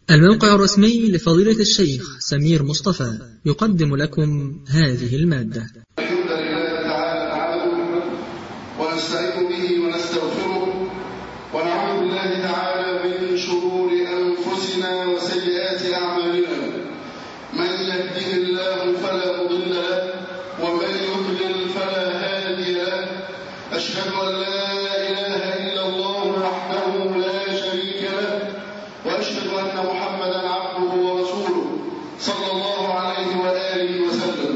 الموقع الرسمي لفضيلة الشيخ سمير مصطفى يقدم لكم هذه المادة. الحمد لله تعالى نحمده ونستعين به ونستغفره ونعوذ بالله تعالى من شرور أنفسنا وسيئات أعمالنا. من يهده الله فلا مضل له ومن يضلل فلا هادي له. أشهد أن لا إله إلا الله وحده لا شريك له وأشهد أن محمدا عبده ورسوله صلى الله عليه وآله وسلم.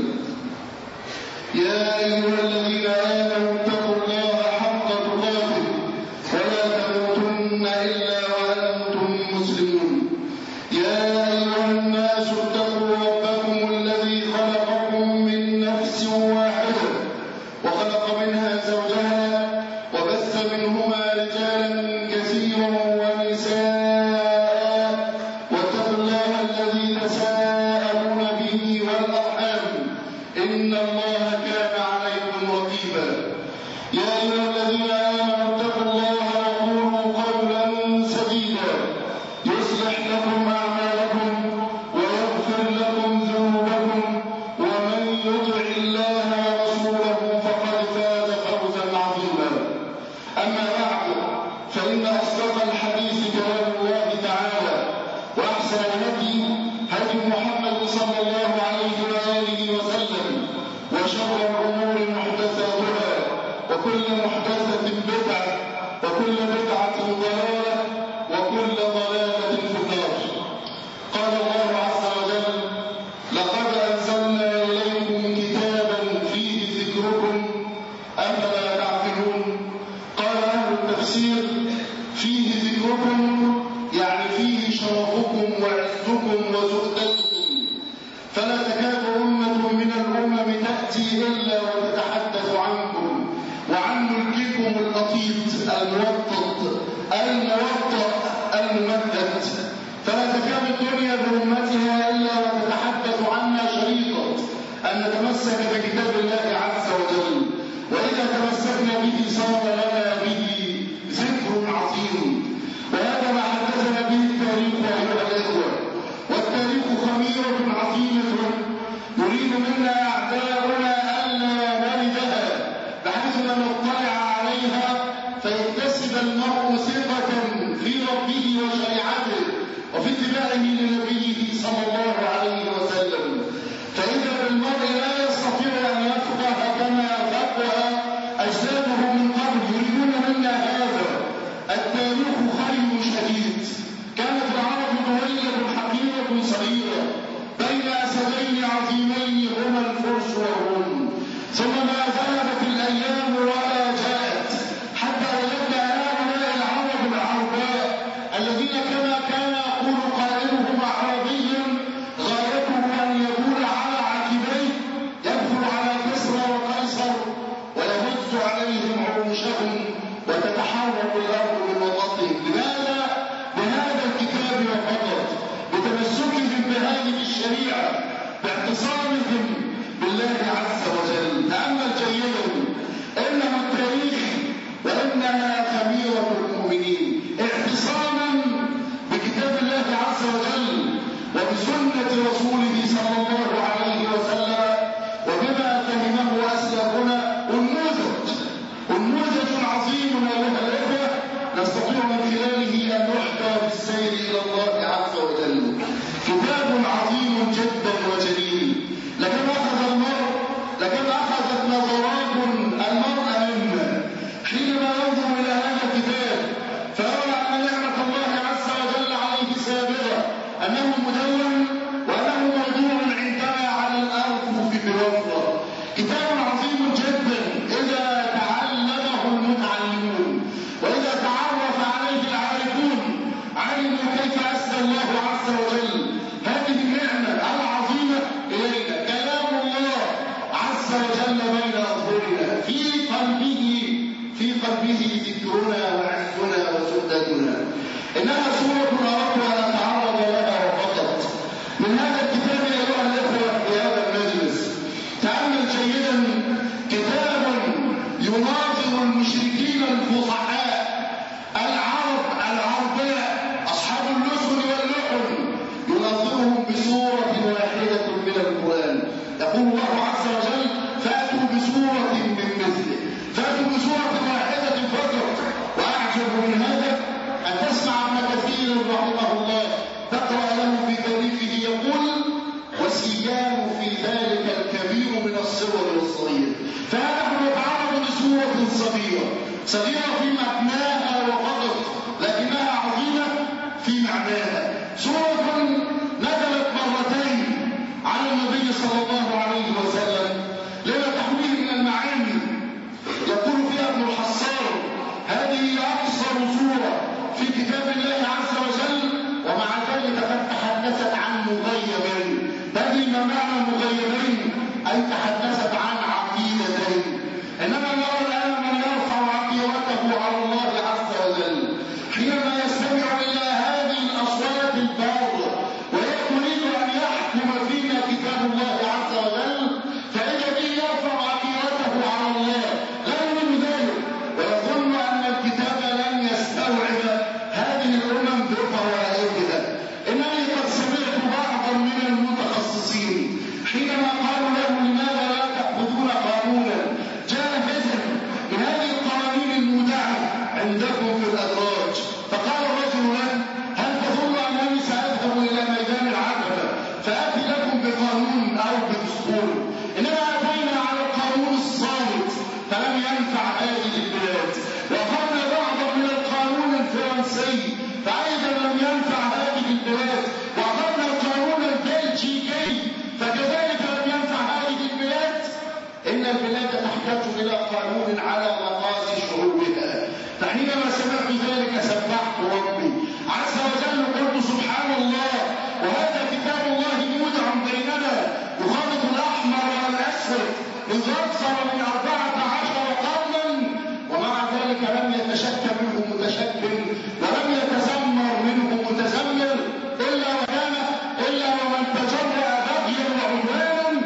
يا أيها الذين آمنوا اتقوا الله حق تقاته ولا تموتن إلا وأنتم مسلمون. يا أيها الناس اتقوا ربكم الذي خلقكم من نفس واحدة وخلق منها زوجها وبث منهما رجالا كثيرا ونساء. واتقوا الله الذي تساءلون به والأرحام إن الله كان عليكم رقيبا. يا أيها الذين آمنوا اتقوا الله وقولوا قولا سديدا يصلح لكم أعمالكم ويغفر لكم ذنوبكم ومن يطع الله ورسوله فقد فاز فوزا عظيما. أما بعد فإن أصدق الحديث كلام الله تعالى وأحسن الهدي هدي محمد صلى الله عليه وآله وسلم وشر الأمور محدثاتها وكل محدثة بدعة وكل بدعة ضلالة وكل ضلالة في النار. قال الله عز وجل: لقد أنزلنا إليكم كتابا فيه ذكركم أفلا تعقلون. قال أهل التفسير: فيه ذكركم يعني فيه شرفكم وعزكم وزهدتكم، فلا تكاد أمة من الأمم تأتي إلا وتتحدث عنكم وعن ملككم اللطيف الموطد الموطأ الممدد. فلا تكاد الدنيا بأمتها إلا وتتحدث عنا شريطة أن نتمسك بكتاب الله عز وجل، وإذا تمسكنا به صار لنا به ذكر عظيم. وهذا ما حدثنا به التاريخ أيها الإخوة، والتاريخ خميرة عظيمة يريد منا أعداؤنا ألا نردها بحيث لا نطلع عليها فيكتسب المرء ثقة في ربه وشريعته وفي اتباعه لنبيه صلى الله عليه وسلم. فإذا بالمرء لا يستطيع أن يفقه كما فقه أجداده من قبل يريدون منا هذا. التاريخ خير شديد. كانت العرب دويلة حقيرة صغيرة بين أسدين عظيمين هما الفرس والروم، ثم ما ذهبت الأيام ولا جاءت حتى وجدنا هؤلاء العرب العرباء الذين كما كان يقول قائلهم عربيا غايته أن يدور على عقبيه يدخل على كسرى وقيصر ويهز عليهم عروشهم وتتحرك الأرض من وسطهم. لماذا؟ بهذا الكتاب وفقط، بتمسكهم بهذه الشريعة، باعتصامهم بالله عز وجل. تأمل جيدا، إنه التاريخ وإنها خميرة المؤمنين. اعتصاما بكتاب الله عز وجل وبسنة رسوله صلى الله عليه وسلم وبما فهمه أسلافنا أنموذج عظيم أيها الإخوة نستطيع من خلاله أن نحكى بالسير إلى الله عز وجل. كتاب عظيم جدا وجليل. لكن أخذت نظرات المرء منا حينما ينظر إلى هذا الكتاب فيرى أن نعمة الله عز وجل عليه سابقة، أنه مدون وأنه موضوع عندنا على الأرض في بوفرة. كتاب عظيم جدا إذا تعلمه المتعلمون وإذا تعرف عليه العارفون علموا كيف أسدى الله عز وجل هذه النعمة العظيمة إلينا. كلام الله عز وجل بين أظهرنا في قلبه ذكرنا وعزنا وسددنا. إنها سورة أردت أن أتعرض لها وفقط. يقول الله عز وجل فأتوا بسورة من مثله، فأتوا بسورة واحدة فقط. وأعجب من هذا أن تسمع ابن كثير رحمه الله تقرأ له في تاريخه يقول وسيان في ذلك الكبير من الصور والصغير. فنحن نتعرض لسورة صغيرة في مبناها وفقط، لكنها عظيمة في معناها. سورة نزلت مرتين على النبي صلى الله عليه وسلم لما تحويه من المعاني. يقول فيها ابن الحصار هذه أقصر سورة في كتاب الله عز وجل، ومع ذلك قد تحدثت عن مغيبين. هذه ما معنى مغيبين؟ أي تحدثت عن عقيدتين. إنما نرى الآن من يرفع عقيدته على الله عز وجل حينما يستمع إلى هذه الأصوات البارة ويريد أن يحكم فينا كتاب الله عز وجل، فإذا به يرفع عقيدته على الله لا يريد ذلك، ويظن أن الكتاب لن يستوعب هذه الأمم بفوائدها. إنني قد سمعت بعضا من المتخصصين حينما قالوا له لماذا لا تأخذون قانونا جاهزا من هذه القوانين المودعة عندكم في الأدراج، فقال الرجل له هل تظن أنني سأذهب إلى ميدان العقبة فأتي لكم بقانون أو بدستور؟ إنما أتينا على القانون الصامت فلم ينفع هذه البلاد، وأخذنا بعضا من القانون الفرنسي فأيضا لم ينفع هذه البلاد، وأخذنا القانون البلجيكي فكذلك لم ينفع هذه البلاد. إن البلاد تحتاج إلى قانون على مقاس شعوبها. فحينما سمعت ذلك سبحت ربي عز وجل قلت سبحان الله، وهذا كتاب الله مودع بيننا يخالط الأحمر والأسود منذ أكثر من 14 قرنا، ومع ذلك لم يتشكل منه متشكل ولم يتزمر منه متزمر إلا ومن تجرأ بغيا وعدوانا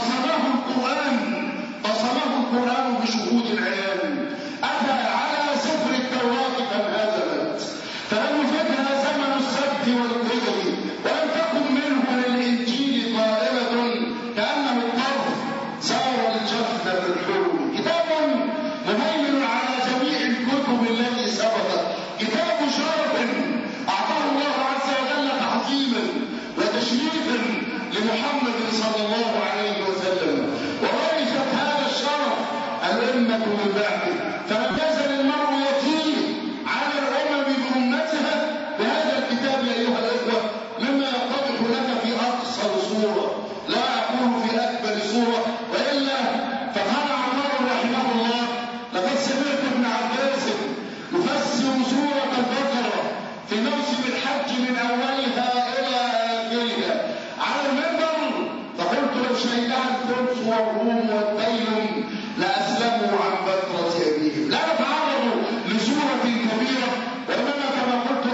قصمه القرآن بشهود عيان. أتى على سفر التوراة فانهزمت، فلم يفدها زمن السبت والقدر، ولم تكن منه للإنجيل طائلة كأنه الطرف سار الجفن بالحلم. كتاب مهيمن على جميع الكتب التي سبقت، كتاب شرف أعطاه الله عز وجل تعظيما وتشريفا لمحمد صلى الله عليه وسلم، وورثت هذا الشرف الأمة من بعده. فلم يزل المرء يطير على الأمم بأمتها بهذا الكتاب أيها الإخوة، مما يتضح لك في أقصر صورة، لا أقول في أكبر صورة، وإلا فقال عمر رحمه الله لقد سمعت ابن عباس يفسر سورة البقرة في موسم الحج من أولها إلى آخرها على المنبر، فقلت لو شهدها الفرس والروم والدين لأسلموا عن فترة أبيهم. لا نتعرض لسورة كبيرة، وإنما كما قلت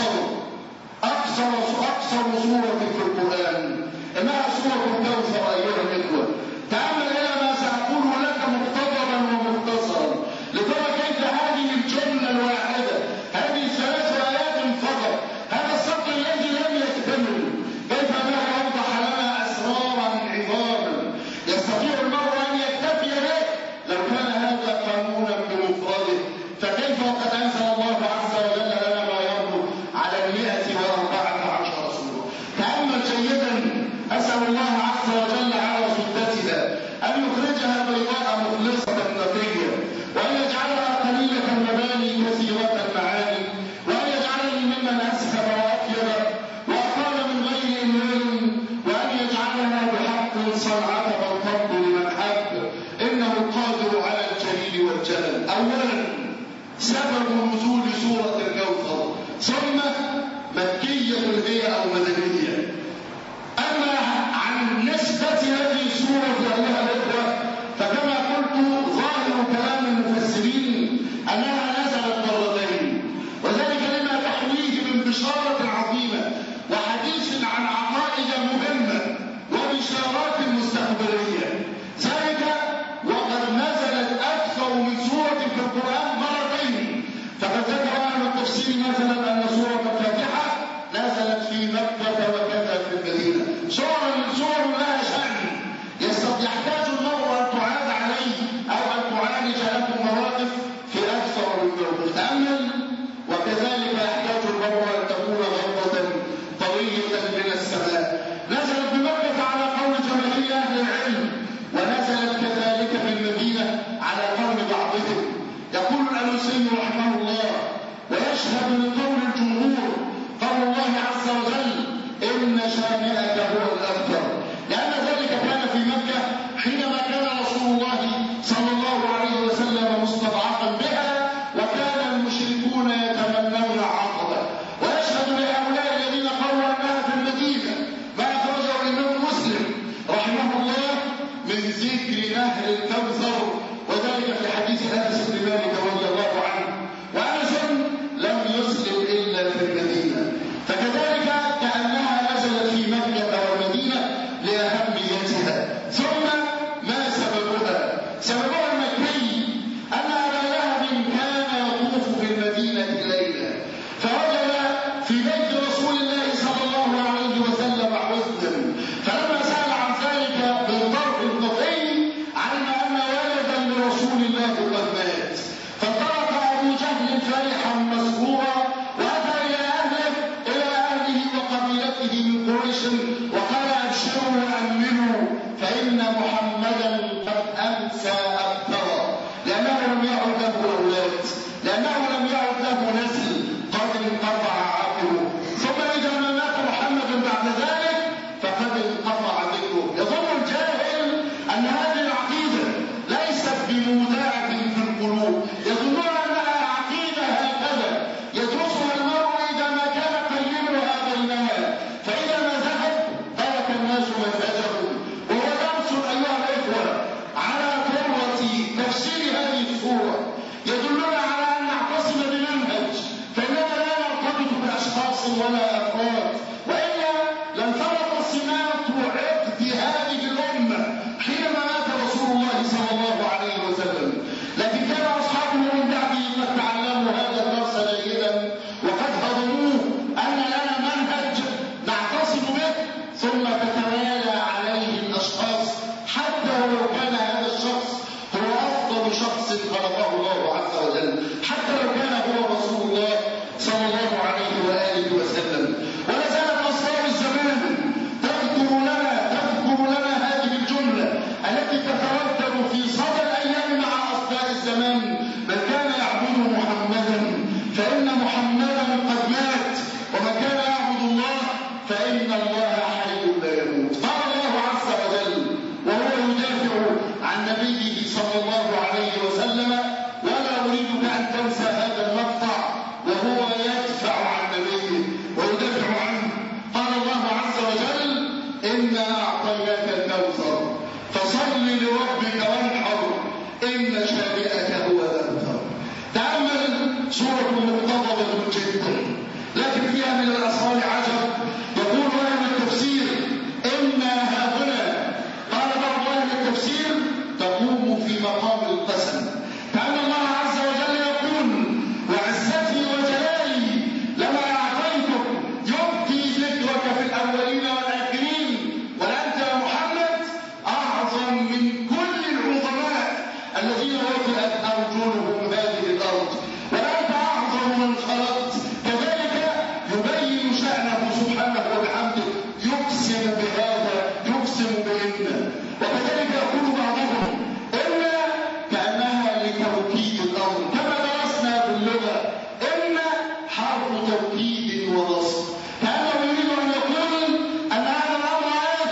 أقصر سورة في القرآن إنها سورة الكوثر أيها الإخوة. تأمل إلى ما سأقوله لك مختصرا ومختصرا لترى كيف هذه الجملة الواحدة، هذه 3 آيات فقط، هذا السطر الذي لم يكتمل، كيف أنه أوضح لنا أسرارا عظاما يستطيع المرء أن يكتفي به لو كان هذا قانونا بمفرده، فكيف وقد أنزل الله عز وجل لنا ما يربط على 114 سورة. تأمل جيدا، أسأل الله عز وجل على سدتها أن يخرجها بيضاء مخلصة نقية، وأن يجعلها قليلة المباني كثيرة المعاني، وأن يجعلني ممن أسهب وأطيب وأقال من غير إمام، وأن يجعلها بحق صنعة والفضل لمن حب، إنه القادر على الجليل والجلل. أولا سبب نزول سورة الكوثر، ثم مكية هي أو مدنية. أما عن نسبة هذه السورة أيها الإخوة فكما قلت ظاهر كلام المفسرين أنها نزلت مرتين، وذلك لما تحويه من بشارة عظيمة وحديث عن عقائد مهمة وبشارات مستقبلية، ذلك وقد نزلت أكثر من سورة في القرآن مرتين. فقد ذكر أهل التفسير مثلا أن سورة الفاتحة نزلت في مكة وكذا في المدينة. سورة لها شأن يستطيع عز وجل إن شانئك هو الأبتر، لأن ذلك كان في مكة حينما كان رسول الله صلى الله عليه وسلم مستضعفا بها، وكان المشركون يتمنون عقبه. ويشهد لهؤلاء الذين قالوا أنها في المدينة ما أخرجه الإمام مسلم رحمه الله من ذكر نهر الكوثر، وذلك في حديث أنس بن مالك رضي الله عنه، وأنس لم يسلم إلا في المدينة، فكذلك كأنها نزلت في مكة والمدينة لأهميتها. ثم ما سببها؟ سببها المكي، أن أبا لهب كان يطوف في المدينة ليلا، فوجد في بيت رسول الله صلى الله عليه وسلم حزنا، فلما سأل عن ذلك بالطرف القطعي علم أن ولدا لرسول الله قد مات، فانطلق أبو جهل فرحا مسرورا وأتى إلى أهله وقبيلته من قريش وقال أبشروا وأمنوا فإن محمدا قد أمسى أبترا، لأنه لم يعد له أولاد، لأنه لم يعد له نسل، قد انقطع عقله. ثم إذا ما مات محمد بعد ذلك فقد انقطع ذكره. يظن الجاهل أن هذه العقيدة ليست بمودعة في القلوب، يظنون أنها عقيدة هكذا يدرسها المرء إذا ما كان قيمها بينها، فإذا ما ذهب ترك الناس منهجهم. وهو درس أيها الإخوة على قوة تفسير هذه السورة، يدلنا على أن نعتصم بمنهج، فإننا لا نرتبط بأشخاص ولا أفراد، وإلا لانفرط سمات عقد هذه الأمة حينما مات رسول الله صلى الله عليه وسلم. لكن كان أصحابه من بعده قد تعلموا هذا الدرس جيدا وقد هضموه، أن لنا منهج نعتصم به، ثم تتوالى عليه الأشخاص حتى ولو كان هذا الشخص هو أفضل شخص خلقه الله عز وجل، حتى لو كان هو رسول الله صلى الله عليه وآله وسلم. ولا زالت أسرار الزمان تذكر لنا هذه الجملة التي تتردد في صدى الأيام مع أصداء الزمان: من كان يعبد محمدا فإن محمدا قد مات، ومن كان يعبد الله فإن الله حي لا يموت. قال الله عز وجل وهو يدافع عن نبيه صلى الله عليه وسلم، ولا أريدك أن تنسى هذا المقطع، وهو يدفع عن نبيه ويدافع عنه. قال الله عز وجل: إنا أعطيناك الكوثر فصل لربك وانحر إن شانئك هو الأبتر. تأمل سورة مقتضبة جدا، لكن فيها من الأسرار عجب. يقول أهل التفسير: إنا هاهنا. قال بعض أهل التفسير: تقوم في مقام القسم، كأن الله عز وجل يقول: وعزتي وجلالي لما أعطيتك يبقي ذكرك في الأولين والآخرين، وأنت يا محمد أعظم من كل العظماء الذين وطئت أرجلهم هذه الأرض، وأنت أعظم من خلقت. كذلك يبين شأنه سبحانه وبحمده، يقسم بهذا، يقسم بإن. وكذلك يقول بعضهم: إن كأنها لتوكيد الأمر، كما درسنا في اللغة إن حرف توكيد ونصب، كأنه يريد أن يقول أن هذا الأمر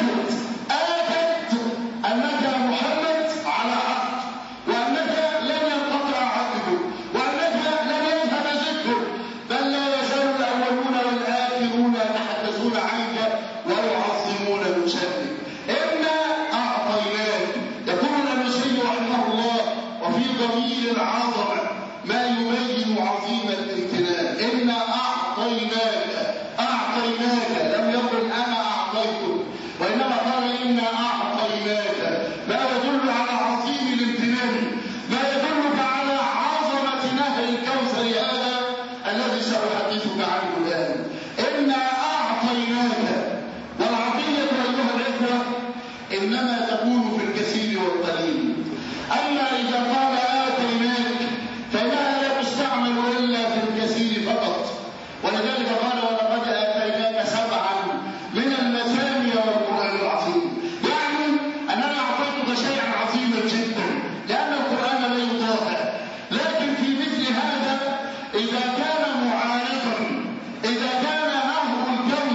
آكد أنك يا محمد على حق، وأنك لن ينقطع عقلك، وأنك لن يذهب ذكرك، بل لا يزال الأولون والآخرون يتحدثون عنك ويعظمون من شأنك. إنا أعطيناك. يقول الأنوسي رحمه الله: وفي ضمير العظمة ما يبين عظيم الامتنان. إنا أعطيناك، أعطيناك، لم يقل أنا أعطيتك، وإنما قال إنا أعطيناك، ما يدل على عظيم الامتنان، ما يدلك على عظمة نهر الكوثر هذا الذي سأحدثك عنه الآن. إنا أعطيناك. والعطية أيها الإخوة إنما تكون في الكثير والقليل، أما إذا قال آتيناك فإنها لا تستعمل إلا في الكثير فقط. ولذلك قال: ولقد آتيناك سبعا من المثاني والقرآن العظيم، يعني أننا أعطيتك شيئا عظيما جدا، لأن القرآن لا يطاق. لكن في مثل هذا إذا كان معارضا، إذا كان نهر الكون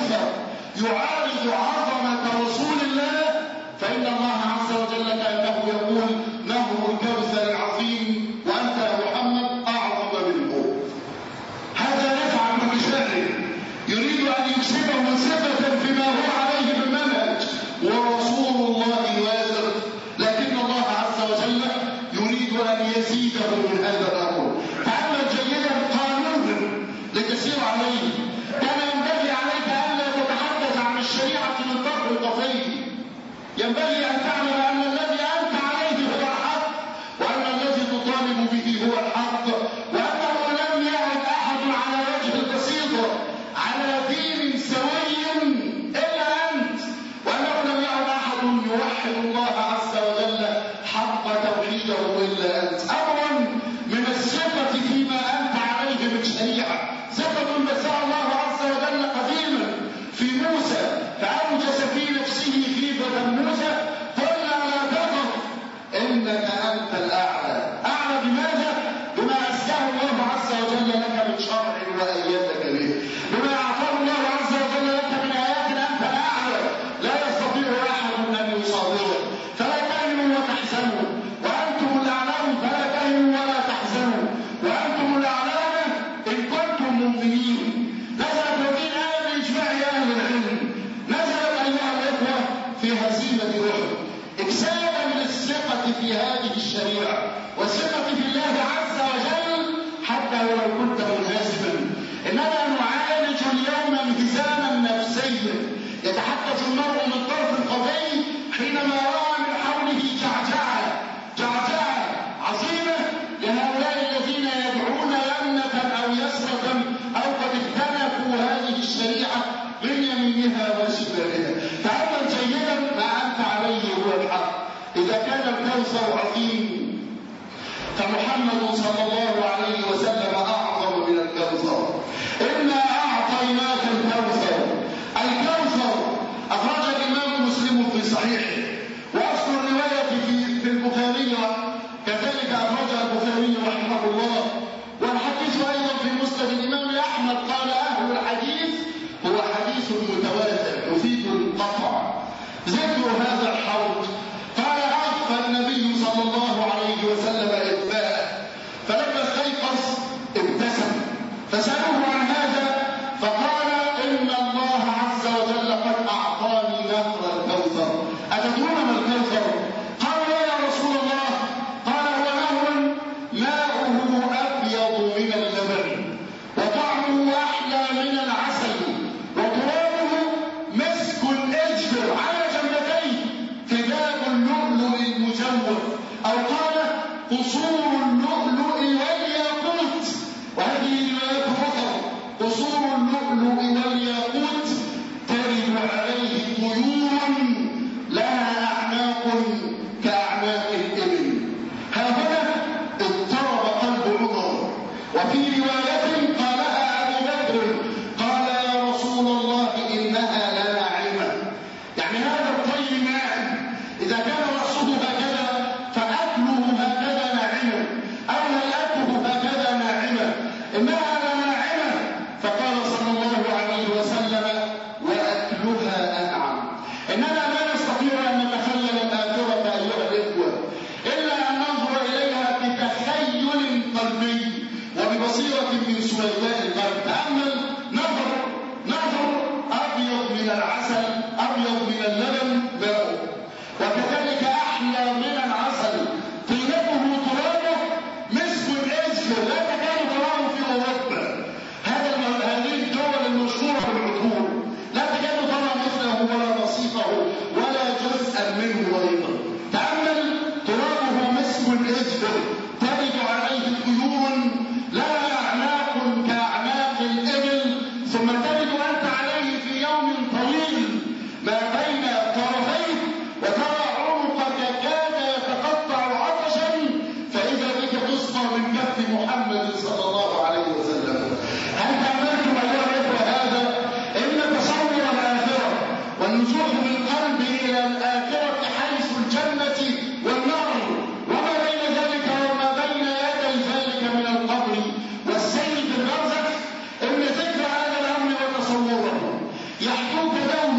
يعارض عظمة رسول الله فإن الله عز وجل كأنه يقول نهر الكوثر العظيم وأنت يا محمد أعظم منه. هذا نفع المتشائم يريد أن يكسبه صفة فيما هو عليه بالمنهج ورسول الله واثق، لكن الله عز وجل يريد أن يزيده من هذا الأمر. تعمل جيدا قانونا لتسير عليه. كان ينبغي عليك ألا تتحدث عن الشريعة من طرف قصير، ينبغي أن تعلم أن الذي أنت عليه هو الحق، وأن الذي تطالب به هو الحق، وأنه لم يعد أحد على وجه البسيطة على دين سوي إلا أنت، وأنه لم يعد أحد يوحد الله عز وجل حق توحيده إلا أنت. أمر من الثقة فيما أنت عليه من شريعة، ثقة نزعها الله عز وجل قديما في موسى فأوجس في نفسه خيفة موسى قل لا تخف إنك أنت الأعلى. أعلى بماذا؟ بما أسكاه الله عز وجل لك من شرع وأيدك به، بما أعطاه الله عز وجل لك من آيات أنت الأعلى لا يستطيع أحد أن يصادره. فلا تهنوا وتحزنوا وأنتم الأعلون، فلا تهنوا ولا تحزنوا وأنتم الأعلون إن كنتم مؤمنين. نزلت هذه الآية بإجماع أهل العلم، نزلت أيها الإخوة في هزيمة أحد إكسابا للثقة في هذه الشريعة والثقة في الله عز وجل حتى ولو كنت منهزما. إننا نعالج اليوم انهزاما نفسيا يتحدث المرء من طرف قضي حينما رأى من حوله جعجعة عظيمة لهؤلاء الذين يدعون يمنة أو يسرة أو قد اختلفوا هذه الشريعة من يمينها وشمالها. تعمل جيدا ما أنت عليه هو الحق. إذا كان الكوثر عظيم فمحمد صلى الله عليه وسلم أعظم من الكوثر. إنا أعطيناك الكوثر. الكوثر أخرج الإمام مسلم في صحيحه، وأصل الرواية في البخاري كذلك أخرجها البخاري رحمه الله، والحديث أيضا في مسند الإمام أحمد. قال أهل الحديث هو حديث متواتر يفيد القطع. ذكر هذا الحوض قال عرف النبي صلى الله عليه وسلم إقباء، فلما استيقظ ابتسم فسألوه عن هذا فقال إن الله عز وجل قد أعطاني نهر الكوثر. أتدرون ما الكوثر؟ قالوا يا رسول الله. قال هو نهر ماؤه أبيض من اللبن وطعمه أحلى من العسل وترابه مسك أجفر على جنبتيه كباب اللؤلؤ المجوف، أو قال قصور اللؤلؤ والياقوت. وهذه رواية أخرى قصور اللؤلؤ والياقوت ترد عليه طيور لها أعناق كأعناق الإبل. ها هنا اضطرب قلب عمر. وفي رواية قالها أبو بكر قال يا رسول الله إنها لناعمة. يعني هذا الطير ناعم، إذا كان رأسه هكذا فأكله هكذا ناعمة أو هيئته هكذا ناعمة، إنها لناعمة. فقال صلى الله عليه وسلم وأكلها أنعم. إننا لا نستطيع أن نتخيل الآخرة أيها الإخوة إلا أن ننظر إليها بتخيل قلبي وببصيرة من سويداء القلب. تأمل نظر أبيض من العسل أبيض من اللبن ماؤه، وكذلك أحلى من العسل طينته ترابه مسك أزفر لا تكاد تراه في أوروبا. هذه الدول المشهورة بالعطور لا تكاد ترى مثله ولا نصيفه ولا جزءا منه أيضا. تأمل ترابه مسك أزفر ترد عليه طيور لها أعناق كأعناق الإبل، ثم ترد أنت عليه في يوم طويل ما بين طرفيه وترى عنقك كاد يتقطع عطشا فإذا بك تسقى من كف محمد صلى الله عليه وسلم. هل تأملتم أيها الإخوة هذا؟ إن تصور الآخرة والنزول بالقلب إلى الآخرة حيث الجنة والنار وما بين ذلك وما بين يدي ذلك من القبر والسير بالبرزخ، إن ذكر هذا الأمر وتصوره يحكوك دوما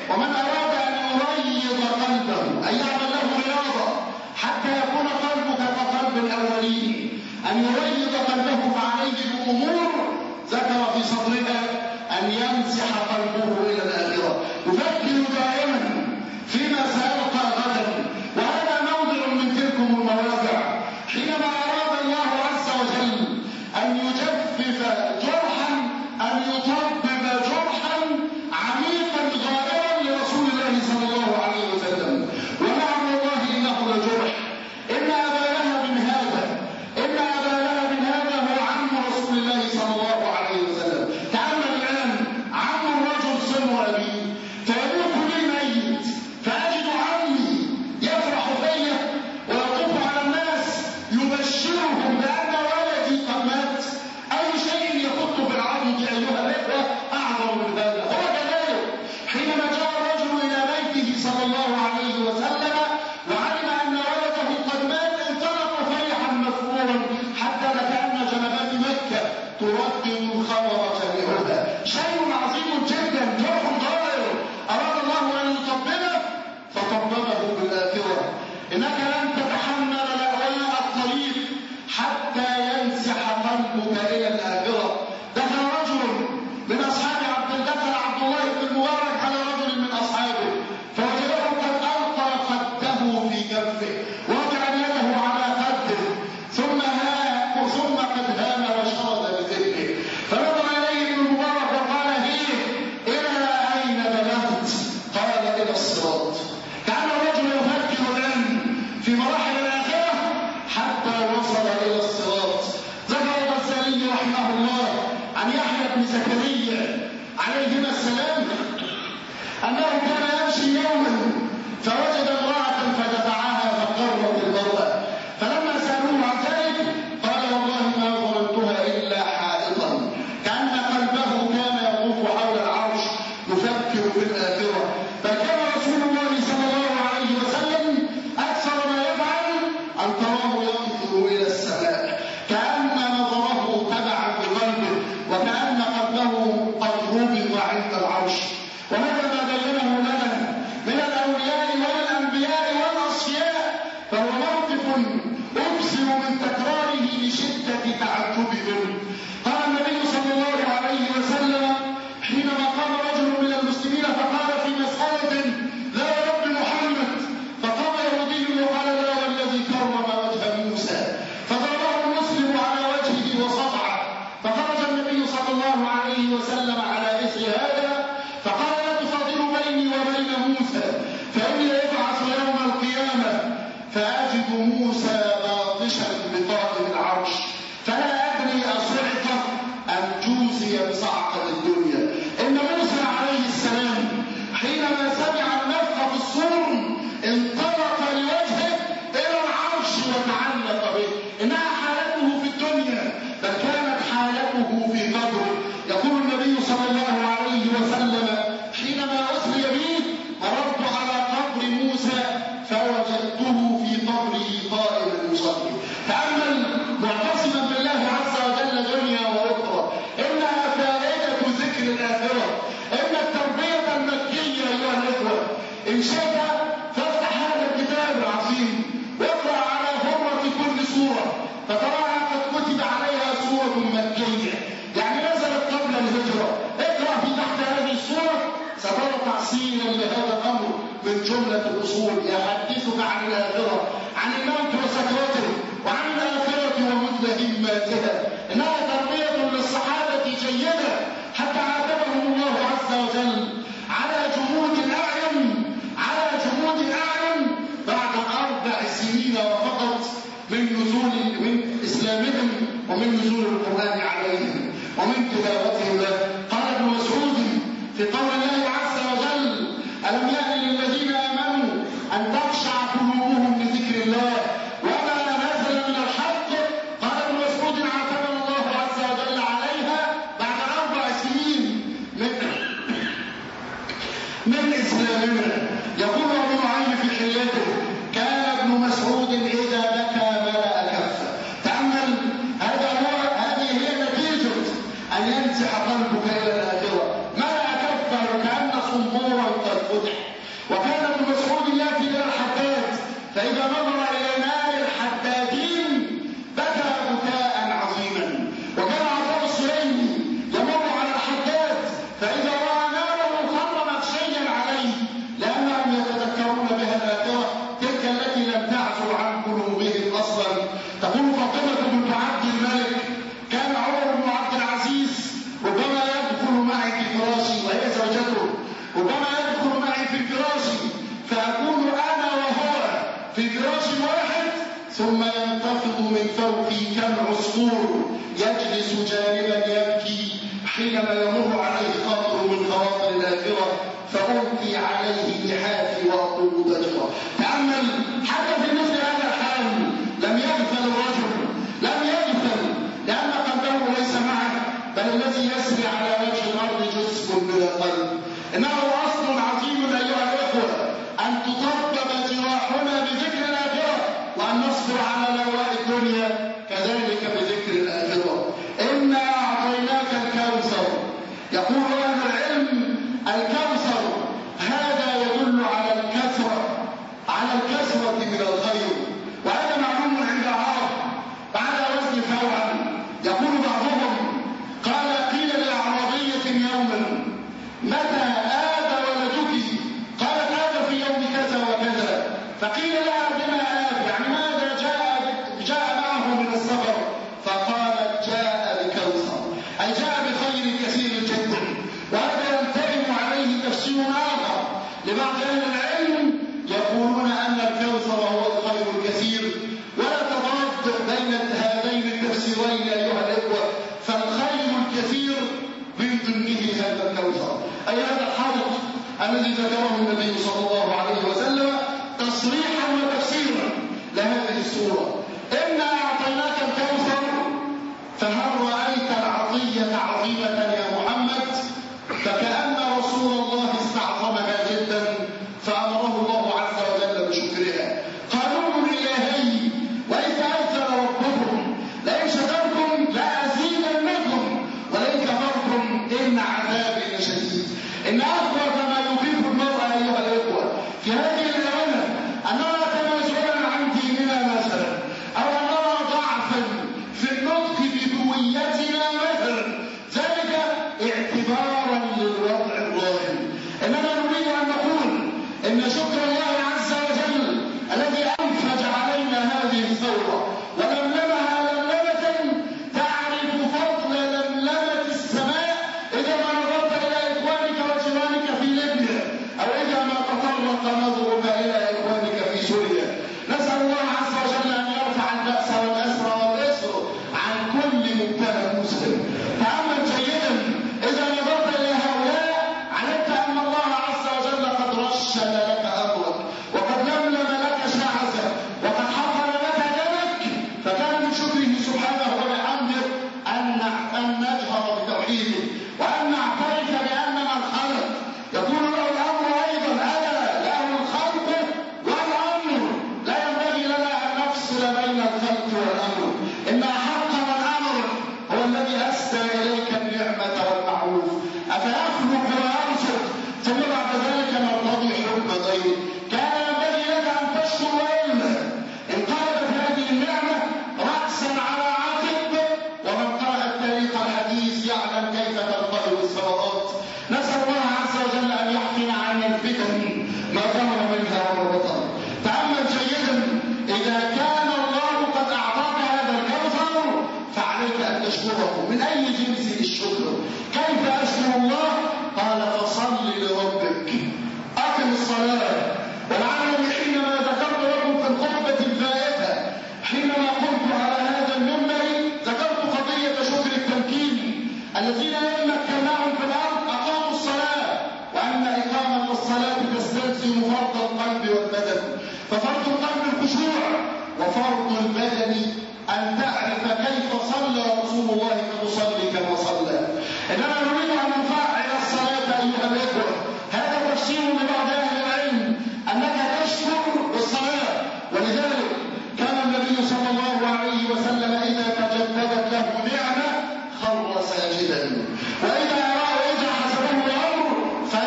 ومن أراد أن يريض قلبه أن يعمل له رياضة حتى يكون قلبك كقلب الأولين، أن يريض قلبه فعليه بأمور ذكر في صدرها أن يمسح قلبه إلى الآخرة، يفكر دائما فيما سيلقى غدا. وهذا موضع من تلكم المواضع حينما أراد الله عز وجل أن يجفف جرحا، أن يطبب جرحا عميقا غائرا لرسول الله صلى الله عليه وسلم. ونعم الله إنه لجرح. إن أبا لهب هذا هو عم رسول الله صلى الله عليه وسلم. تأمل الآن، عم الرجل سن أبيه، فيموت لي ميت فأجد عمي يفرح في ويطوف على الناس يبشرهم بأن ولدي قد مات. أي شيء يخط في العظم أيها الإخوة أعظم من هذا. هو كذلك حينما جاء الرجل إلى بيته صلى الله عليه وسلم وعلم أن ولده قد مات انطلق فرحا مسرورا حتى لكأن جنبات مكة تردد الخبر جميعها. شيء عظيم جدا، جرح غائر أراد الله أن يطببه فطببه بالآخرة. إنك لن تتحمل لأواء الطريق حتى ينسح قلبك إلى الآخرة. دخل رجل من أصحاب دخل عبد الله بن المبارك على رجل من أصحابه فوجده قد ألقى خده في كفه وجعل يده على خده ثم قد هام وشرد بذكره. فنظر إليه ابن المبارك وقال إلى أين بلغت؟ قال إلى الصراط. كان الرجل يفكر الآن في مراحل الآخرة حتى وصل إلى الصراط. ذكر الغزالي رحمه الله عن يحيى بن زكريا عليهما السلام أنه كان يمشي يوما فوجد امرأة فدفعها فقرت المرأة، فلما سألوه عن ذلك قال والله ما ظننتها إلا حائطا. كأن قلبه كان يطوف حول العرش يفكر في الآخرة. بل كان رسول الله صلى الله عليه وسلم أكثر ما يفعل أن تراه ينظر إلى السماء كأن نظره تبع بقلبه وكأن قلبه قد ربط عند العرش. وهذا ما بينه لنا من الأولياء والأنبياء والأصفياء، فهو موقف أبصر من تكراره لشدة تعجبهم. قال النبي صلى الله عليه وسلم حينما قام رجل من المسلمين فقال في مسألة لا رب محمد، فقام يهودي وقال لا والذي كرم وجه موسى، فضربه المسلم على وجهه وصفعه. فخرج النبي صلى الله عليه وسلم على إثر هذا فقال لا تفاضلوا بيني وبين موسى فإني أبعث يوم القيامة فأجد موسى باطشا بطائر العرش فلا أدري أصعق أم جوزي بصعقة الدنيا. إن موسى عليه السلام حينما سمع النفخ في الصور انطلق لوجهه إلى العرش وتعلق به. إنها حالته في الدنيا بل كانت حالته في قبره. يقول النبي صلى الله عليه وسلم حينما أسري به مررت على قبر موسى فوجدته في قبره قائما يصلي. تأمل معتصما بالله عز وجل دنيا وأخرى. إنها فائدة ذكر الآخرة، إن التربية المكية أيها الإخوة. إن شئت فافتح هذا الكتاب العظيم واقرأ على ذرة كل سورة فتراها قد كتب عليها سورة مكية يعني نزلت قبل الهجرة. اقرأ في تحت هذه السورة سترى تحصيلا لهذا الأمر من جملة الأصول يحدثك عن الآخرة، عن الموت وسكرته وعن الآخرة ومدلهماتها. إنها تربية للصحابة جيدة حتى عاتبهم الله عز وجل على جمود الأعين بعد 4 سنين وفقط من إسلامهم ومن نزول القرآن عليهم ومن تلاوتهم له. قال ابن مسعود في قول الله عز وجل ألم يأن للذين آمنوا أن تخشع قلوبهم لذكر الله وما نزل من الحق. قال ابن مسعود عاتبنا الله عز وجل عليها بعد 4 سنين من إسلامنا. يقول ابن معين في حليته كان ابن مسعود إذا بكى ملأ كفه. تأمل هذه هي نتيجة أن ينسح قلبك إلى الآخرة. ملأ كفه كأن صنبورا قد فتح. وكان ابن مسعود ياتي الى الحداد فاذا نظر الى نار الحدادين بكى بكاء عظيما. وكان عطاء السليمي يمر على الحداد فاذا راى ناره خر مغشيا عليه لانهم يتذكرون بها الاخره تلك التي لم تعزو عن قلوبهم اصلا. تقول فاطمه بنت عبد الملك كان عمر بن عبد العزيز ربما يدخل معي في فراشي وهي زوجته، ربما يدخل معي في فراشي فاكون انا وهو في فراش واحد ثم ينتفض من فوقي كالعصفور يجلس جانبا يبكي حينما يمر عليه خاطر من خواطر الاخره فألقي عليه لحافي وأقول ضجرا. تأمل حتى في مثل هذا الحال لم يغفل الرجل، لم يغفل لأن قلبه ليس معه، بل الذي يسري على وجه الأرض جزء من القلب. إنه أصل عظيم أيها الإخوة أن تطبب جراحنا بذكر الآخرة وأن نصبر على لواء الدنيا كذلك بذكر الآخرة. إنا أعطيناك الكوثر. يقول أهل العلم الكوثر هذا يدل على الكثرة، على الكثرة من الخير، وهذا معلوم عند العرب على وزن فوعا. يقول بعضهم قيل لأعرابية يوما متى آب ولدك؟ قالت آب في يوم كذا وكذا. فقيل لها بما آب يعني ماذا جاء معه من السفر؟ فقالت جاء بكوثر أي جاء بخير كثير جدا. وهذا يلتئم عليه تفسير آخر لبعض أهل العلم يقولون أن الكوثر هو الخير الكثير، ولا تضاد بين هذين التفسيرين أيها الإخوة، فالخير الكثير من ضمنه هذا الكوثر أي هذا الحوض الذي ذكره النبي صلى الله عليه وسلم تصريحا وتفسيرا لهذه السورة. إنا أعطيناك الكوثر فهل رأيت العطية عظيمة يا محمد؟ فكأن رسول الله استعظمها جدا فأمره الله عز وجل بشكرها. قانون إلهي وإذ أذن ربكم لئن شكرتم لأزيدنكم ولئن كفرتم إن عذابي لشديد. إن أكبر ما يضيف المرء أيها الإخوة في هذه الآونة أن نرى تنازلا عن ديننا مثلا، أو أن نرى ضعفا في النطق بهويتنا مثلا، ذلك اعتبارا للوضع الراهن. إننا نريد أن نقول إن شكر الله عز وجل الذي أنفج علينا هذه الثورة ولملمها لملمة تعرف فضل لملمة السماء إذا ما نظرت إلى إخوانك وجيرانك في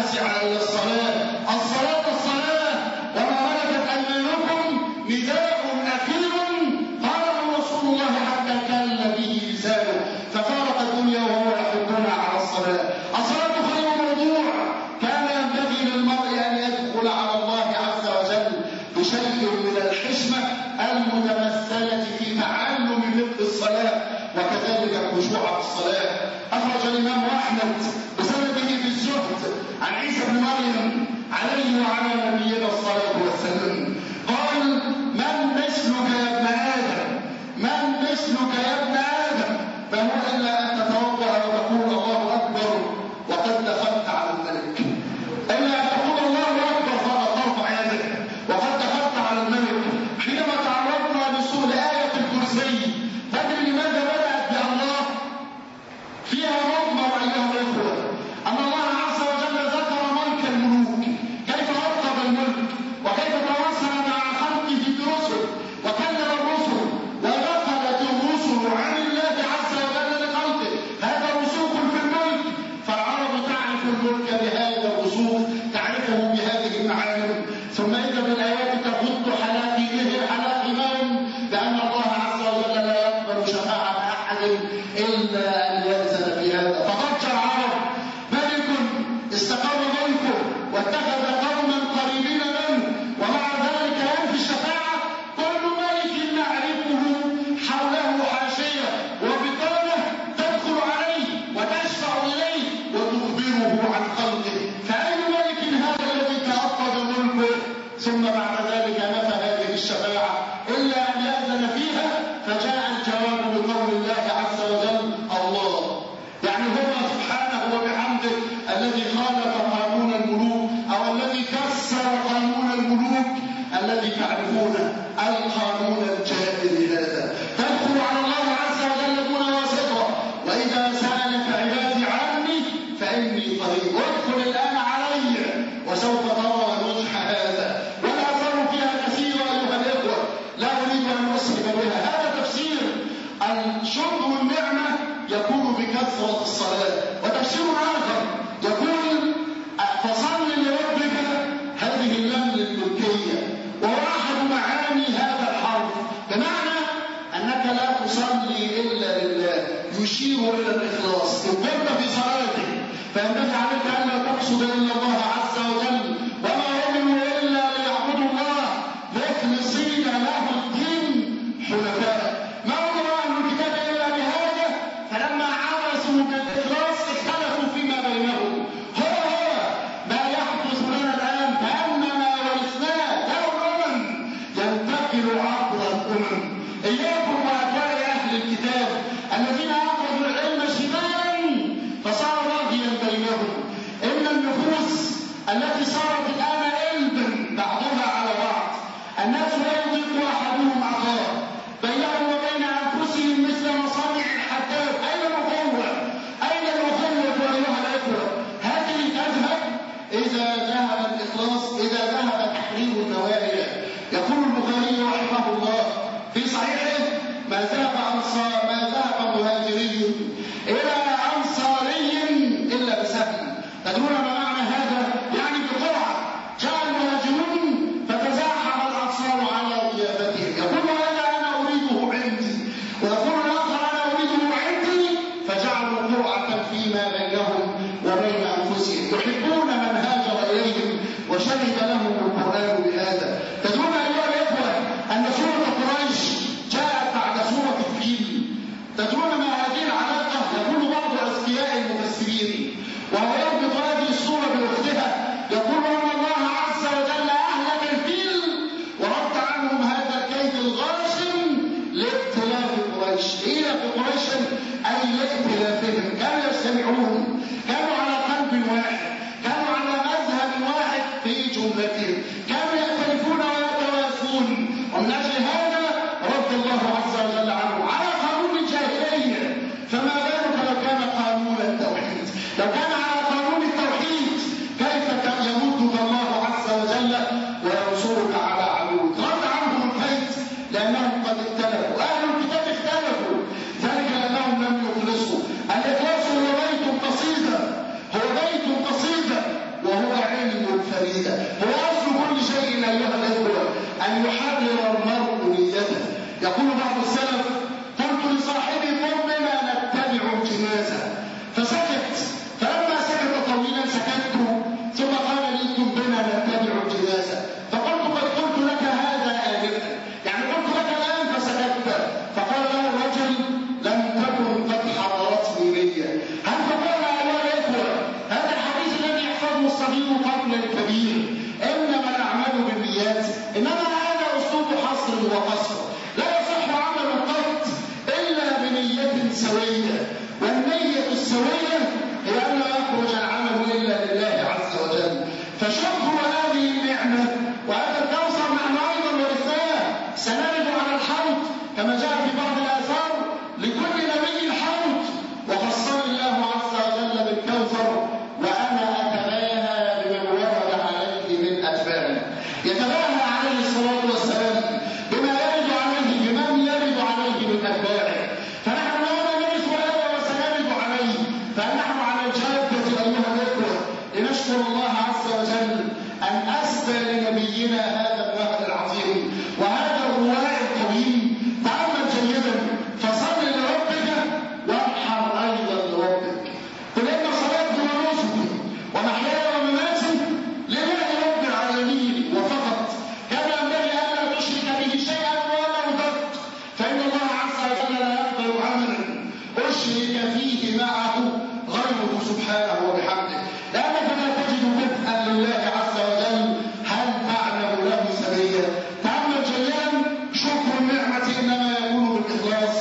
أسعى إلى الصلاة، الصلاة الصلاة، وما ملكت أيمانكم نداء أخير قاله رسول الله حتى كل به لسانه ففارق الدنيا وهو يحضنا على الصلاة. الصلاة خير موضوع، كان ينبغي للمرء أن يدخل على الله عز وجل بشيء من الحشمة المتمثلة في تعلم فقه الصلاة وكذلك الخشوع في الصلاة. أخرج الإمام أحمد بسنده في الزهد عن عيسى بن مريم عليه وعلى نبينا الصلاة والسلام قال: من مثلك يا ابن آدم، من مثلك يا ابن آدم، فهو إلا أن تتوضأ وتقول الله أكبر وقد دخلت على الملك، إلا أن تقول الله أكبر فقد ترفع يدك وقد دخلت على الملك. حينما تعرضنا لسؤال آية الكرسي تدري لماذا بدأت بالله؟ فيها مضمر أيها الإخوة أن الله عز وجل ذكر ملك الملوك، كيف أرقب الملك وكيف تواصل مع خلقه برسل وكلم الرسل ودخلت الرسل عن الله عز وجل لخلقه. هذا رسوخ في الملك، فالعرب تعرف الملك بهذا الرسوخ، تعرفه بهذه المعالم. ثم إذا بالآيات تغض حلاقهم بأن الله عز وجل لا يقبل شفاعة أحد إلا أن يأذن في هذا. فضج العرب: ملك استقر ملكه واتخذ قوما قريبين منه ومع ذلك ينفي الشفاعة. كل ملك نعرفه حوله حاشية وبطانة تدخل عليه وتشفع إليه وتخبره عن خلقه، فأي ملك هذا الذي تأطد ملكه ثم بعد ذلك نفى هذه الشفاعة إلا أن يأذن فيها؟ فجاء الجواب بقول الله عز وجل: الله، يعني هو سبحانه وبحمده الذي خالف قانون الملوك أو الذي كسر قانون الملوك الذي تعرفونه، القانون الجائر هذا. تدخل على الله عز وجل دون واسطة. وإذا سألك عبادي عني فإني قريب، وادخل الآن علي وسوف ترى نجح هذا. والآثار فيها كثيرة أيها الإخوة، لا أريد أن أسلم بها. هذا تفسير الشكر والنعمة يكون بكثرة الصلاة، وتفسير آخر يقول: فصل لربك، هذه اللام للملكية، وهو أحد معاني هذا الحرف، بمعنى أنك لا تصلي إلا لله، يشير إلى الإخلاص. إن كنت في صلاتك فينبغي عليك أن لا تقصد إلا الله عز وجل، وما أمروا إلا ليعبدوا الله مخلصين له الدين حنفاء. ما أمر أهل الكتاب إلا بهذا، فلما عرسوا بالإخلاص اختلفوا فيما بينهم. هو ما يحدث لنا الآن، كأننا ورثناه دور ينتقل عبر الأمم. إياكم وأتباع أهل الكتاب الذين أخذوا العلم شمالا فصار راضيا بينهم. إن النفوس التي صارت الآن علما بعضها على بعض، الناس لا يضيق أحدهم أخاه، بينهم وبين أنفسهم مثل مصانع الحداد. أين الأخوة؟ أين الأخوة أيها الإخوة؟ هذه تذهب إذا ذهب الإخلاص، إذا ذهب تحرير النوايا. يقول البخاري رحمه الله في صحيحه: ما ذهب مهاجري إلى أنصاري إلا بسهم. تدرون ما معنى هذا؟ يعني بقرعة جاء المهاجرون فتزاحم الأنصار على ضيافتهم. يقول هذا أنا أريده عندي، ويقول الآخر أنا أريده عندي، فجعلوا قرعة فيما بينهم وبين أنفسهم، يحبون من هاجر إليهم وشهد لهم القرآن بهذا. تدرون أيها الإخوة أن سورة قريش جاءت بعد سورة الفيل. تدرون ما هذه العلاقة؟ يقول بعض أذكياء المفسرين، وهو يربط هذه السورة يعلم الصغير قبل الكبير، إنما الأعمال بالنيات، إنما هذا أسلوب حصر وقصر. لا يصح عمل قط إلا بنية سوية، والنية السوية هي أن لا يخرج العمل إلا لله عز وجل. فشكر هذه النعمة وهذا الكوثر نحن أيضا ورثناه، سنرد على الحوض كما جاء في بعض الآثار لكل نبي حوض، وخصني الله عز وجل بالكوثر وأنا أتباهى بمن ورد عليه من أتباعه. يتباهى عليه الصلاة والسلام بما يرد عليه بمن يرد عليه من أتباعه، فنحن لا نرث هذا وسنرد عليه. فنحن على الجادة أيها الإخوة لنشكر الله عز وجل أن أسدى لنبينا هذا الوعد العظيم وهذا الرواء الطويل. تعمل جيدا، فصل لربك وانحر أيضا لربك. قل إن صلاتي ونسكي ومحياي ومماتي لله رب العالمين وفقط، كما ينبغي ألا تشرك به شيئا ولا ضد، فإن الله عز وجل لا يقبل عملا أشرك فيه معه غيره سبحانه وبحمده، لأنك لا تجد بدءا لله عز وجل هل تعلم له سبيلا. تعمل جيدا، شكر النعمة إنما يكون بالإخلاص،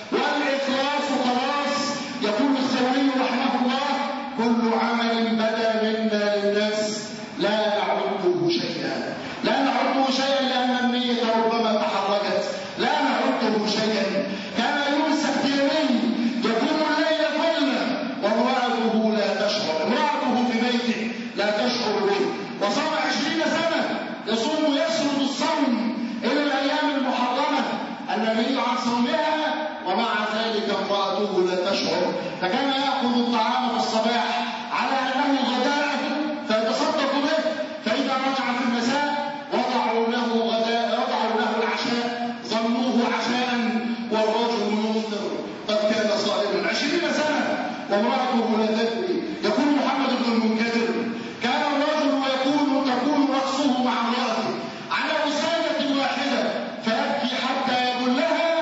والإخلاص خلاص. يقول الثوري رحمه الله: كل عمل بدا منا للناس لا نعده شيئا، لا نعده شيئا لأن النية ربما تحركت، لا نعده شيئا. كان يمسك بيمين يقوم الليل كله وامرأته لا تشعر، امرأته في بيته لا تشعر به، وصام 20 سنة يصوم يسرد الصوم إلى الأيام المحرمة النبي عن صومها، ومع ذلك امرأته لا تشعر. فكان يأخذ الطعام في الصباح على أنه غداء فيتصدق به، فإذا رجع في المساء وضعوا له غداء، وضعوا له العشاء، ظنوه عشاء والرجل يفطر قد كان صائما 20 سنة وامرأته لا تدري. يقول محمد بن المنكدر: كان الرجل تكون رأسه مع امرأته على وسادة واحدة فيبكي حتى يبلها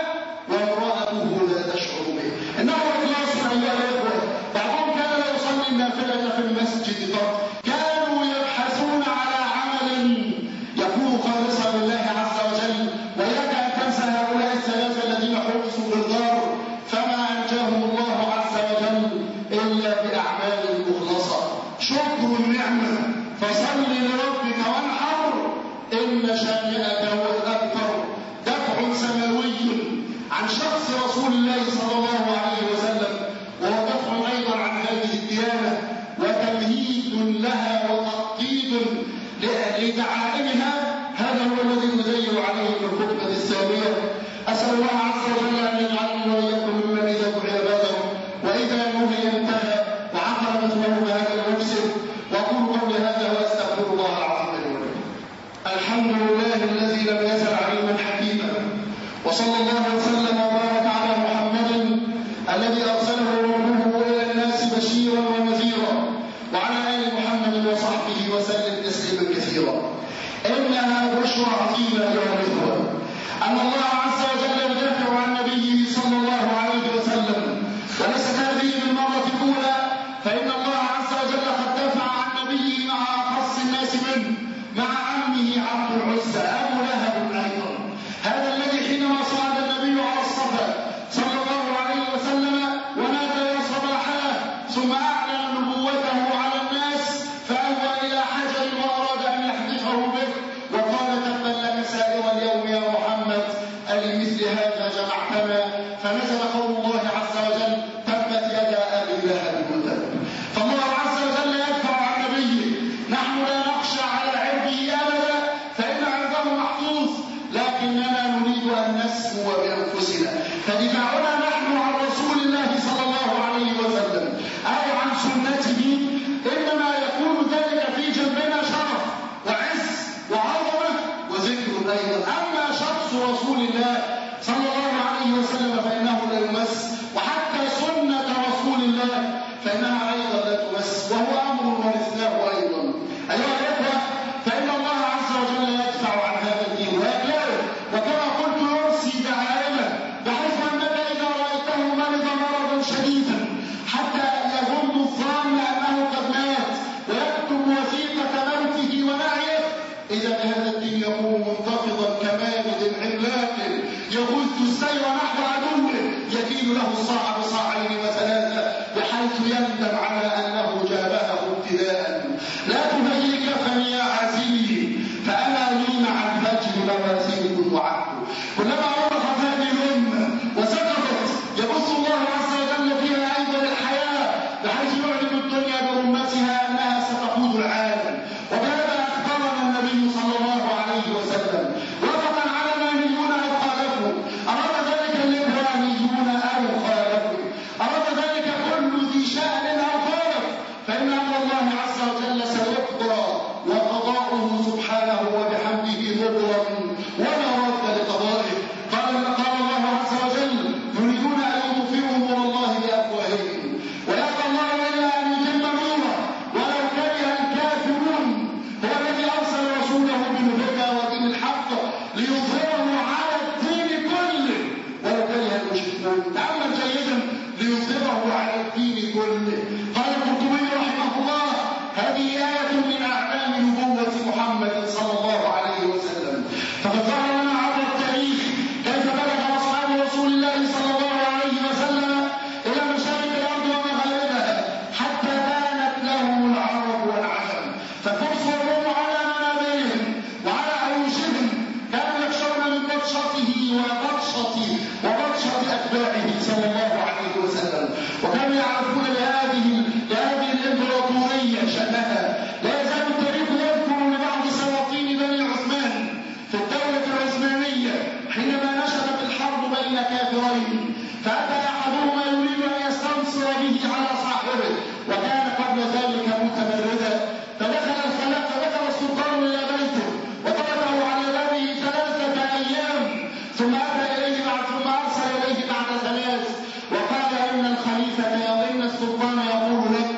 وامرأته لا تشعر به. إنه إخلاص أيها الإخوة. بعضهم كان لا يصلي النافلة في المسجد فقط، كانوا يبحثون على عمل يكون خالصا لله عز وجل. وإياك أن تنسى هؤلاء الثلاثة الذين حبسوا في الغار فما أنجاهم الله عز وجل إلا بأعمال مخلصة. شكر النعمة، فصل لربك وانحر إن شانئك هو الأكبر. دفع سماوي عن شخص رسول الله صلى الله عليه وسلم، وهو دفع أيضا عن هذه الديانة وتمهيد لها وتقييد لدعائمها. هذا هو الذي نزيل عليه في الخطبة الثانية. أسأل الله عز وجل أن يجعلنا وإياكم ممن إذا دعي بادر وإذا نهي انتهى وعقل مثله هذا المفسد. وأقول قولي هذا وأستغفر الله العظيم لي ولكم. الحمد لله الذي لم يزل عليما حكيما، وصلى الله وسلم وبارك على محمد الذي أرسله ربه إلى الناس بشيرا ونذيرا، وعلى آل محمد وصحبه وسلم تسليما كثيرا. إنها بشرى عظيمة أيها الإخوة أن الله عز وجل يدافع عن نبيه صلى الله عليه وسلم، وليست هذه بالمرة الأولى، فإن الله عز وجل قد دافع عن نبيه مع أخص الناس منه، مع عمه عبد العزى أبو لهب أيضا، هذا الذي حينما صعد النبي على الصفا صلى الله عليه وسلم ونادى يا صباحا ثم أعلن نبوته على الناس فأوى إلى حجر وأراد أن يحدثه به وقال: تبا لك سائر اليوم يا محمد، ألمثل هذا جمعتنا؟ فنزل قول الله عز وجل: تبت يدا أبي لهب وتب. فالله عز وجل يدفع عن نبيه. نحن لا نخشى على عرضه أبدا، فإن عرضه محفوظ، لكننا نريد أن نسمو بأنفسنا. فدفاعنا نحن عن رسول الله صلى الله عليه وسلم أو عن سنته إنما يكون ذلك في جنبنا شرف وعز وعظمة وذكر أيضا. أما شخص رسول الله صلى الله عليه وسلم فإنه لا لا تهيج كفني يا عزيزي فأنا لي مع الفجر موازين وعدت. كلما عرفت هذه الأمة وسقطت يبث الله عز وجل فيها أيضا الحياة بحيث يعلن الدنيا بأمتها أنها ستقود العالم. وبهذا أخبرنا النبي صلى الله عليه وسلم وفقا على العلمانيون أو خالفوا، أراد ذلك الليبراليون أو خالفوا، أراد ذلك كل ذي شأن أو خالف، فإن أمر الله عز وجل سيقضى وقضاؤه سبحانه وبحمده مبرم ولا رد لقضائه. قال الله عز وجل يريدون أن يطفئوا نور الله بأفواههم ويأبى الله إلا أن يتم نوره ولو كره الكافرون. هو الذي أرسل رسوله بالهدى ودين الحق ليظهره على الدين كله ولو كره المشركون. تأمل جيدا ليظهره على الدين كله. قال القرطبي رحمه الله هذه آية من أعلام نبوة محمد صلى الله عليه وسلم. فقد ظهر لنا عبر التاريخ كيف بلغ أصحاب رسول الله صلى الله عليه وسلم إلى مشارق الأرض ومغاربها حتى بانت لهم العرب والعجم، فالفرس والروم على منابرهم وعلى عروشهم كانوا يخشون من بطشته وبطشة أتباعه صلى الله عليه وسلم، وكانوا يعرفون لهذه الإمبراطورية شأنها. لا يزال التاريخ يذكر لبعض سلاطين بني عثمان في الدولة العثمانية حينما نشبت الحرب بين كافرين، فأتى أحدهما يريد أن يستنصر به على صاحبه وكان قبل ذلك متمردا، فدخل السلطان إلى بيته وطلبه على بابه 3 أيام ثم أرسل إليه بعد 3 وقال إن السلطان يقول لك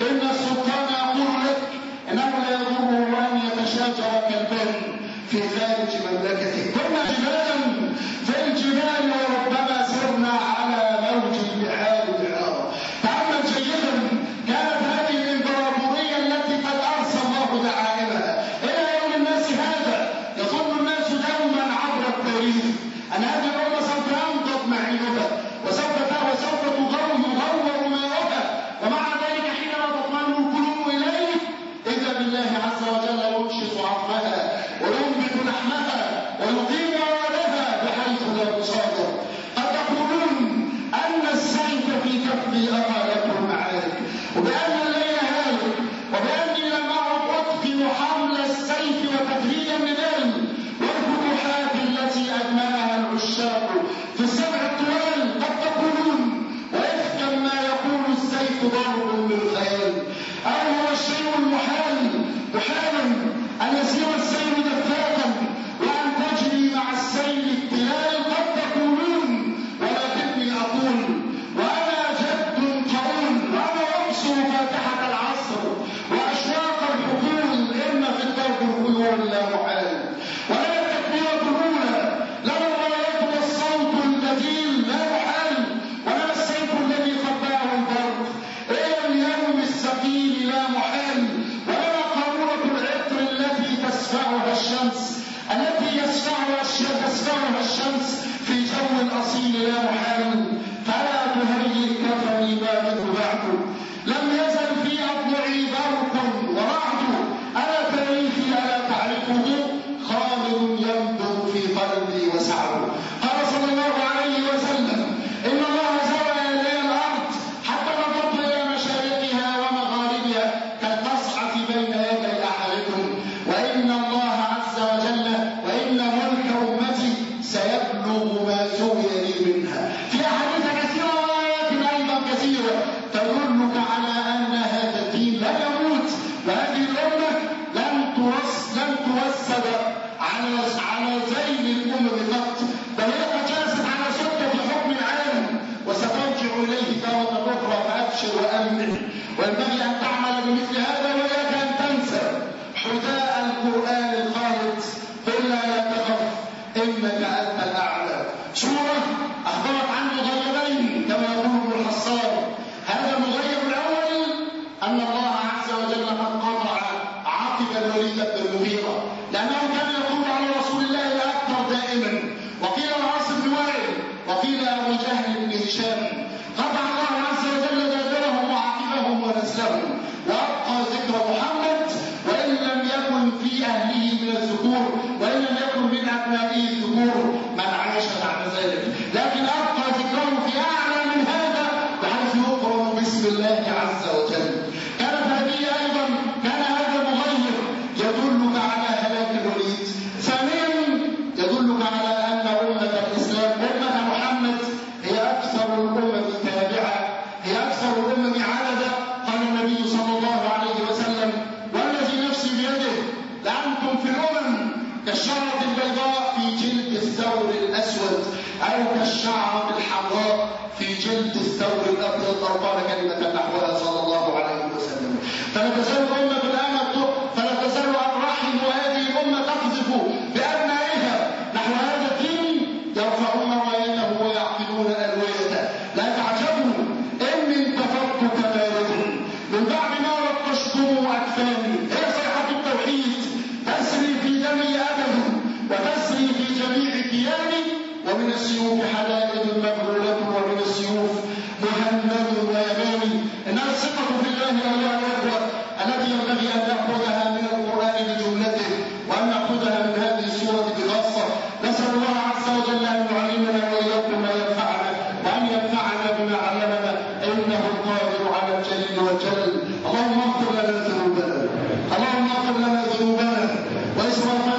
إنه لا يضره أن يتشاجر كالبن في خارج مملكته. كنا جبالا في الجبال وربما سرنا على موج البحار بحار. تأمل جيدا كانت هذه الإمبراطورية التي قد أرسى الله دعائمها إلى يوم الناس هذا. يظن الناس دوما عبر التاريخ أن هذه الأمة سوف ينضب معينها وسوف تغور ماؤها، ومع ذلك حينما تطمئن القلوب إليه إذا بالله عز وجل ينشط عظمها وينبت لحمها ويقيم أولادها بحيث لا تصادر. قد تقولون أن السيف في كفي أرى لكم المعارك وبأن الليل هالك وبأني لم أعد أتقن حمل السيف وتفريج النبال والفتوحات التي أدمنها العشاق في السبع الطوال. قد تقولون وإفكا ما يقول السيف ضرب للخيال أو هو الشيء المحال محالا أن يسير السيل دفاقا وأن تجري مع السيل التلال. قد تقولون ولكني أقول وأنا جد قول وأنا أبصر فاتحة العصر وأشواق الحقول إن في الدرب الخيول لا محال ولا التكبيرة الأولى لنا الرايات والصوت البديل لا محال ولا السيف الذي خباه البرق إلى اليوم الثقيل لا محال ولا قارورة العطر التي تسفعها الشمس في جو الأصيل لا محال. فلا تهيئ كفني بابت بعد لم يزل في أضلعي برق ورعد ألا تاريخي ألا تعرفه خالد ينبض في قلبي وسعه. قال صلى الله عليه وسلم إن الله زوى لي الأرض حتى نظرت إلى مشارقها ومغاربها كالقصعة بين يدي أحدكم وإن الله عز وجل وإن ملك أمتي سيبلغ ما سوي لي منها. في أحاديث كثيرة وآيات أيضا كثيرة تدلك على أن هذا الدين لا يموت وهذه الأمة لن توسد على زين الأمم قط، بل هي قد جلست على سلطة حكم العالم وسترجع إليه تارة أخرى. فأبشر وأمن وينبغي أن تعمل بمثل هذا وإياك أن تنسى حذاء القرآن الخالد قل لا تخف إنك أنت الأعلى. سورة أخبرت عن مغيرين كما يقول ابن الحصار. هذا المغير الأول أن الله عز وجل قد قطع عقب الوليد بن المغيرة لأنه كان يقول على رسول الله الأكثر دائما، وقيل العاص بن وائل وقيل أبو جهل بن هشام. قطع الله عز وجل دابرهم وعقبهم ونسلهم وأبقى ذكر محمد كالشعرة البيضاء في جلد الثور الأسود أو كالشعرة الحمراء في جلد الثور الأبيض، أو قال كلمة نحوها صلى الله عليه وسلم. فلا تزال الأمة بالأمة، فلا تزال الرحم هذه الأمة تقذف بأبنائها نحو هذا الدين، يرفعون رايته ويعقلون ألويته. لا تعجبوا إن انتفضت كبارهم من بعد ما رقشتم أكفاني. هي صيحة التوحيد تسري في دمي أبدا وتسري في جميع كياني، ومن السيوف حدائد مبلولة ومن السيوف مهند ويماني. إنها الثقة في الله أيها الأخوة التي ينبغي أن نأخذها من القرآن بجملته وأن نأخذها من هذه السورة بخاصة. نسأل الله عز وجل أن يعلمنا وإياكم ما ينفعنا، وأن ينفعنا بما علمنا، إنه القادر على الجليل والجلل. اللهم اغفر لنا ذنوبنا، اللهم اغفر لنا ذنوبنا وإسرافنا